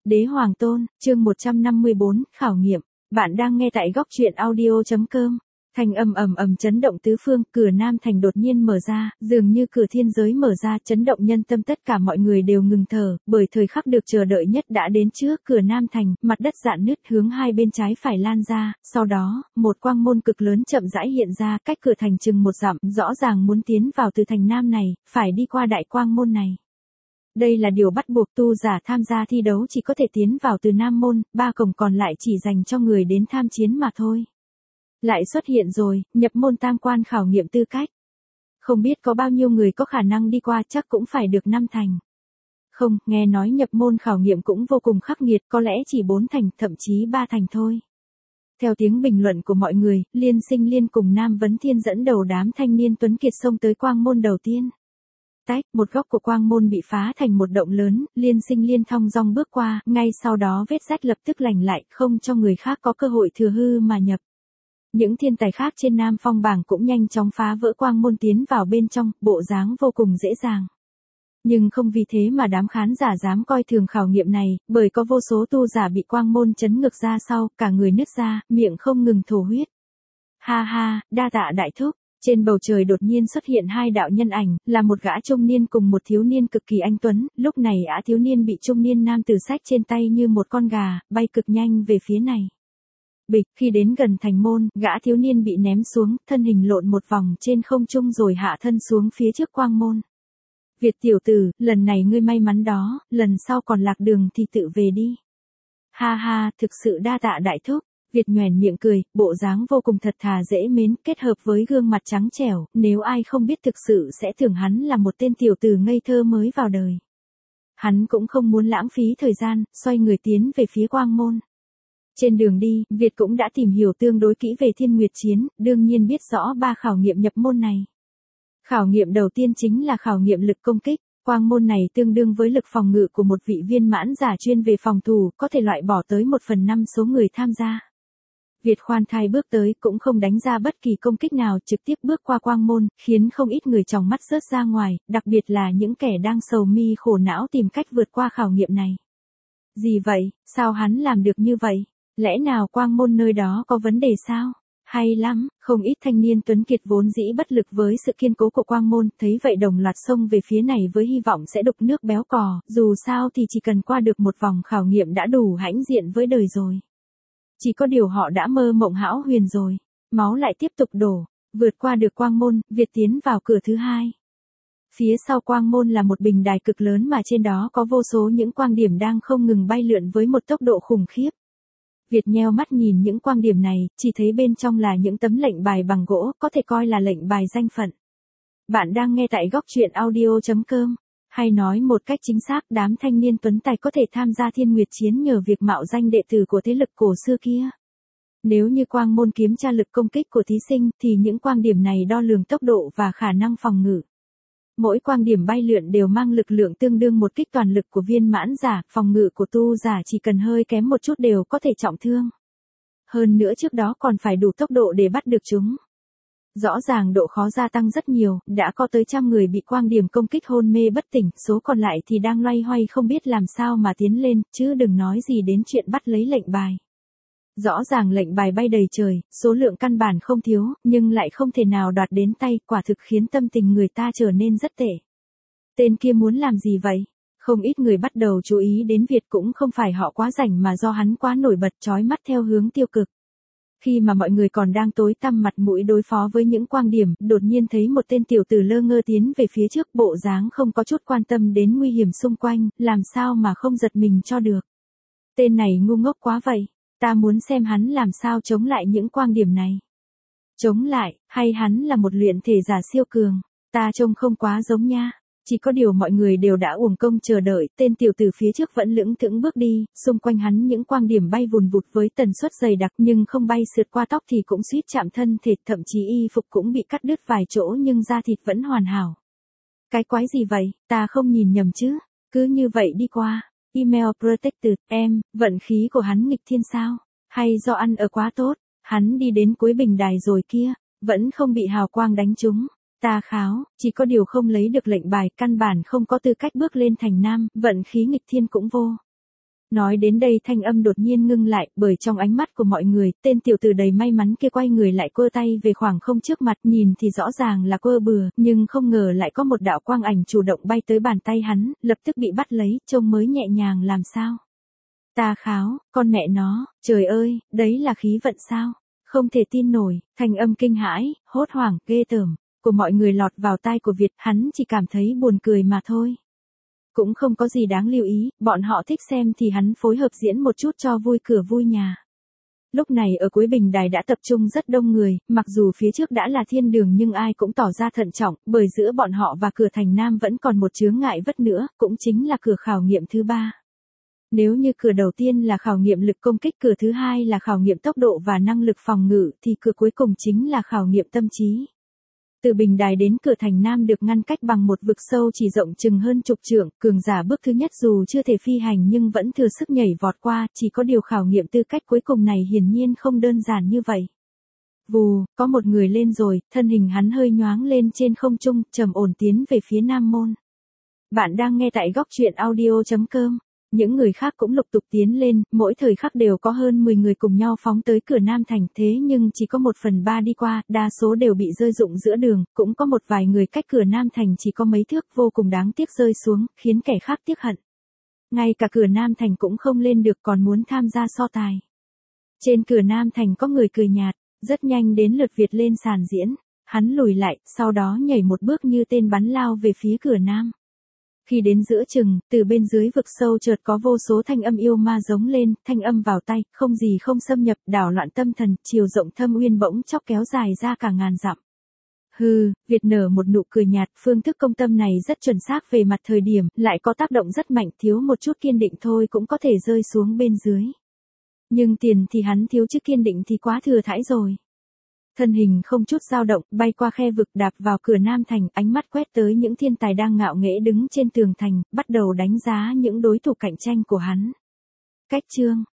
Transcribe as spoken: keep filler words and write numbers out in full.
Đế Hoàng Tôn, chương một trăm năm mươi bốn, khảo nghiệm. Bạn đang nghe tại góc truyện audio chấm com. Thành âm ầm ầm chấn động tứ phương, cửa Nam Thành đột nhiên mở ra, dường như cửa thiên giới mở ra, chấn động nhân tâm, tất cả mọi người đều ngừng thở, bởi thời khắc được chờ đợi nhất đã đến trước cửa Nam Thành, mặt đất rạn nứt hướng hai bên trái phải lan ra, sau đó, một quang môn cực lớn chậm rãi hiện ra, cách cửa thành chừng một dặm, rõ ràng muốn tiến vào từ thành Nam này, phải đi qua đại quang môn này. Đây là điều bắt buộc, tu giả tham gia thi đấu chỉ có thể tiến vào từ Nam môn, ba cổng còn lại chỉ dành cho người đến tham chiến mà thôi. Lại xuất hiện rồi, nhập môn tam quan khảo nghiệm tư cách. Không biết có bao nhiêu người có khả năng đi qua, chắc cũng phải được năm thành. Không, nghe nói nhập môn khảo nghiệm cũng vô cùng khắc nghiệt, có lẽ chỉ bốn thành, thậm chí ba thành thôi. Theo tiếng bình luận của mọi người, Liên Sinh Liên cùng Nam Vấn Thiên dẫn đầu đám thanh niên tuấn kiệt xông tới quang môn đầu tiên. Tách, một góc của quang môn bị phá thành một động lớn, Liên Sinh Liên thong dong bước qua, ngay sau đó vết rách lập tức lành lại, không cho người khác có cơ hội thừa hư mà nhập. Những thiên tài khác trên Nam Phong bảng cũng nhanh chóng phá vỡ quang môn tiến vào bên trong, bộ dáng vô cùng dễ dàng. Nhưng không vì thế mà đám khán giả dám coi thường khảo nghiệm này, bởi có vô số tu giả bị quang môn chấn ngược ra sau, cả người nứt ra, miệng không ngừng thổ huyết. Ha ha, đa tạ đại thúc. Trên bầu trời đột nhiên xuất hiện hai đạo nhân ảnh, là một gã trung niên cùng một thiếu niên cực kỳ anh tuấn, lúc này ả thiếu niên bị trung niên nam tử xách trên tay như một con gà, bay cực nhanh về phía này. Bịch, khi đến gần thành môn, gã thiếu niên bị ném xuống, thân hình lộn một vòng trên không trung rồi hạ thân xuống phía trước quang môn. Việt tiểu tử, lần này ngươi may mắn đó, lần sau còn lạc đường thì tự về đi. Ha ha, thực sự đa tạ đại thúc. Việt nhoẻn miệng cười, bộ dáng vô cùng thật thà dễ mến, kết hợp với gương mặt trắng trẻo, nếu ai không biết thực sự sẽ tưởng hắn là một tên tiểu tử ngây thơ mới vào đời. Hắn cũng không muốn lãng phí thời gian, xoay người tiến về phía quang môn. Trên đường đi, Việt cũng đã tìm hiểu tương đối kỹ về Thiên Nguyệt Chiến, đương nhiên biết rõ ba khảo nghiệm nhập môn này. Khảo nghiệm đầu tiên chính là khảo nghiệm lực công kích. Quang môn này tương đương với lực phòng ngự của một vị viên mãn giả chuyên về phòng thủ, có thể loại bỏ tới một phần năm số người tham gia. Việt khoan thai bước tới cũng không đánh ra bất kỳ công kích nào, trực tiếp bước qua quang môn, khiến không ít người tròng mắt rớt ra ngoài, đặc biệt là những kẻ đang sầu mi khổ não tìm cách vượt qua khảo nghiệm này. Gì vậy, sao hắn làm được như vậy? Lẽ nào quang môn nơi đó có vấn đề sao? Hay lắm, không ít thanh niên tuấn kiệt vốn dĩ bất lực với sự kiên cố của quang môn, thấy vậy đồng loạt xông về phía này với hy vọng sẽ đục nước béo cò, dù sao thì chỉ cần qua được một vòng khảo nghiệm đã đủ hãnh diện với đời rồi. Chỉ có điều họ đã mơ mộng hão huyền rồi, máu lại tiếp tục đổ, vượt qua được quang môn, Việt tiến vào cửa thứ hai. Phía sau quang môn là một bình đài cực lớn mà trên đó có vô số những quang điểm đang không ngừng bay lượn với một tốc độ khủng khiếp. Việt nheo mắt nhìn những quang điểm này, chỉ thấy bên trong là những tấm lệnh bài bằng gỗ, có thể coi là lệnh bài danh phận. Bạn đang nghe tại góc truyện audio chấm com. Hay nói một cách chính xác, đám thanh niên tuấn tài có thể tham gia Thiên Nguyệt Chiến nhờ việc mạo danh đệ tử của thế lực cổ xưa kia. Nếu như quang môn kiểm tra lực công kích của thí sinh, thì những quang điểm này đo lường tốc độ và khả năng phòng ngự. Mỗi quang điểm bay lượn đều mang lực lượng tương đương một kích toàn lực của viên mãn giả, phòng ngự của tu giả chỉ cần hơi kém một chút đều có thể trọng thương. Hơn nữa trước đó còn phải đủ tốc độ để bắt được chúng. Rõ ràng độ khó gia tăng rất nhiều, đã có tới trăm người bị quang điểm công kích hôn mê bất tỉnh, số còn lại thì đang loay hoay không biết làm sao mà tiến lên, chứ đừng nói gì đến chuyện bắt lấy lệnh bài. Rõ ràng lệnh bài bay đầy trời, số lượng căn bản không thiếu, nhưng lại không thể nào đoạt đến tay, quả thực khiến tâm tình người ta trở nên rất tệ. Tên kia muốn làm gì vậy? Không ít người bắt đầu chú ý đến Việt, cũng không phải họ quá rảnh mà do hắn quá nổi bật chói mắt theo hướng tiêu cực. Khi mà mọi người còn đang tối tăm mặt mũi đối phó với những quang điểm, đột nhiên thấy một tên tiểu tử lơ ngơ tiến về phía trước, bộ dáng không có chút quan tâm đến nguy hiểm xung quanh, làm sao mà không giật mình cho được. Tên này ngu ngốc quá vậy, ta muốn xem hắn làm sao chống lại những quang điểm này. Chống lại, hay hắn là một luyện thể giả siêu cường, ta trông không quá giống nha. Chỉ có điều mọi người đều đã uổng công chờ đợi, tên tiểu tử phía trước vẫn lững thững bước đi, xung quanh hắn những quang điểm bay vùn vụt với tần suất dày đặc, nhưng không bay sượt qua tóc thì cũng suýt chạm thân thể, thậm chí y phục cũng bị cắt đứt vài chỗ nhưng da thịt vẫn hoàn hảo. Cái quái gì vậy, ta không nhìn nhầm chứ, cứ như vậy đi qua. Email protected, em, vận khí của hắn nghịch thiên sao, hay do ăn ở quá tốt, hắn đi đến cuối bình đài rồi kia, vẫn không bị hào quang đánh trúng. Ta kháo, chỉ có điều không lấy được lệnh bài, căn bản không có tư cách bước lên thành Nam, vận khí nghịch thiên cũng vô. Nói đến đây thanh âm đột nhiên ngưng lại, bởi trong ánh mắt của mọi người, tên tiểu tử đầy may mắn kia quay người lại quơ tay về khoảng không trước mặt, nhìn thì rõ ràng là quơ bừa, nhưng không ngờ lại có một đạo quang ảnh chủ động bay tới bàn tay hắn, lập tức bị bắt lấy, trông mới nhẹ nhàng làm sao. Ta kháo, con mẹ nó, trời ơi, đấy là khí vận sao? Không thể tin nổi, thanh âm kinh hãi, hốt hoảng, ghê tởm, của mọi người lọt vào tai của Việt, hắn chỉ cảm thấy buồn cười mà thôi. Cũng không có gì đáng lưu ý, bọn họ thích xem thì hắn phối hợp diễn một chút cho vui cửa vui nhà. Lúc này ở cuối bình đài đã tập trung rất đông người, mặc dù phía trước đã là thiên đường nhưng ai cũng tỏ ra thận trọng, bởi giữa bọn họ và cửa thành Nam vẫn còn một chướng ngại vất nữa, cũng chính là cửa khảo nghiệm thứ ba. Nếu như cửa đầu tiên là khảo nghiệm lực công kích, cửa thứ hai là khảo nghiệm tốc độ và năng lực phòng ngự, thì cửa cuối cùng chính là khảo nghiệm tâm trí. Từ bình đài đến cửa thành Nam được ngăn cách bằng một vực sâu chỉ rộng chừng hơn chục trượng, cường giả bước thứ nhất dù chưa thể phi hành nhưng vẫn thừa sức nhảy vọt qua, chỉ có điều khảo nghiệm tư cách cuối cùng này hiển nhiên không đơn giản như vậy. Vù, có một người lên rồi, thân hình hắn hơi nhoáng lên trên không trung, trầm ổn tiến về phía Nam môn. Bạn đang nghe tại góc truyện audio chấm com. Những người khác cũng lục tục tiến lên, mỗi thời khắc đều có hơn mười người cùng nhau phóng tới cửa Nam thành, thế nhưng chỉ có một phần ba đi qua, đa số đều bị rơi rụng giữa đường, cũng có một vài người cách cửa Nam thành chỉ có mấy thước, vô cùng đáng tiếc rơi xuống, khiến kẻ khác tiếc hận. Ngay cả cửa Nam thành cũng không lên được còn muốn tham gia so tài. Trên cửa Nam thành có người cười nhạt, rất nhanh đến lượt Việt lên sàn diễn, hắn lùi lại, sau đó nhảy một bước như tên bắn lao về phía cửa Nam. Khi đến giữa chừng, từ bên dưới vực sâu chợt có vô số thanh âm yêu ma giống lên, thanh âm vào tay, không gì không xâm nhập, đảo loạn tâm thần, chiều rộng thâm uyên bỗng chốc kéo dài ra cả ngàn dặm. Hừ, Việt nở một nụ cười nhạt, phương thức công tâm này rất chuẩn xác về mặt thời điểm, lại có tác động rất mạnh, thiếu một chút kiên định thôi cũng có thể rơi xuống bên dưới. Nhưng tiền thì hắn thiếu chứ kiên định thì quá thừa thãi rồi. Thân hình không chút dao động, bay qua khe vực đạp vào cửa Nam thành, ánh mắt quét tới những thiên tài đang ngạo nghễ đứng trên tường thành, bắt đầu đánh giá những đối thủ cạnh tranh của hắn. Cách chương,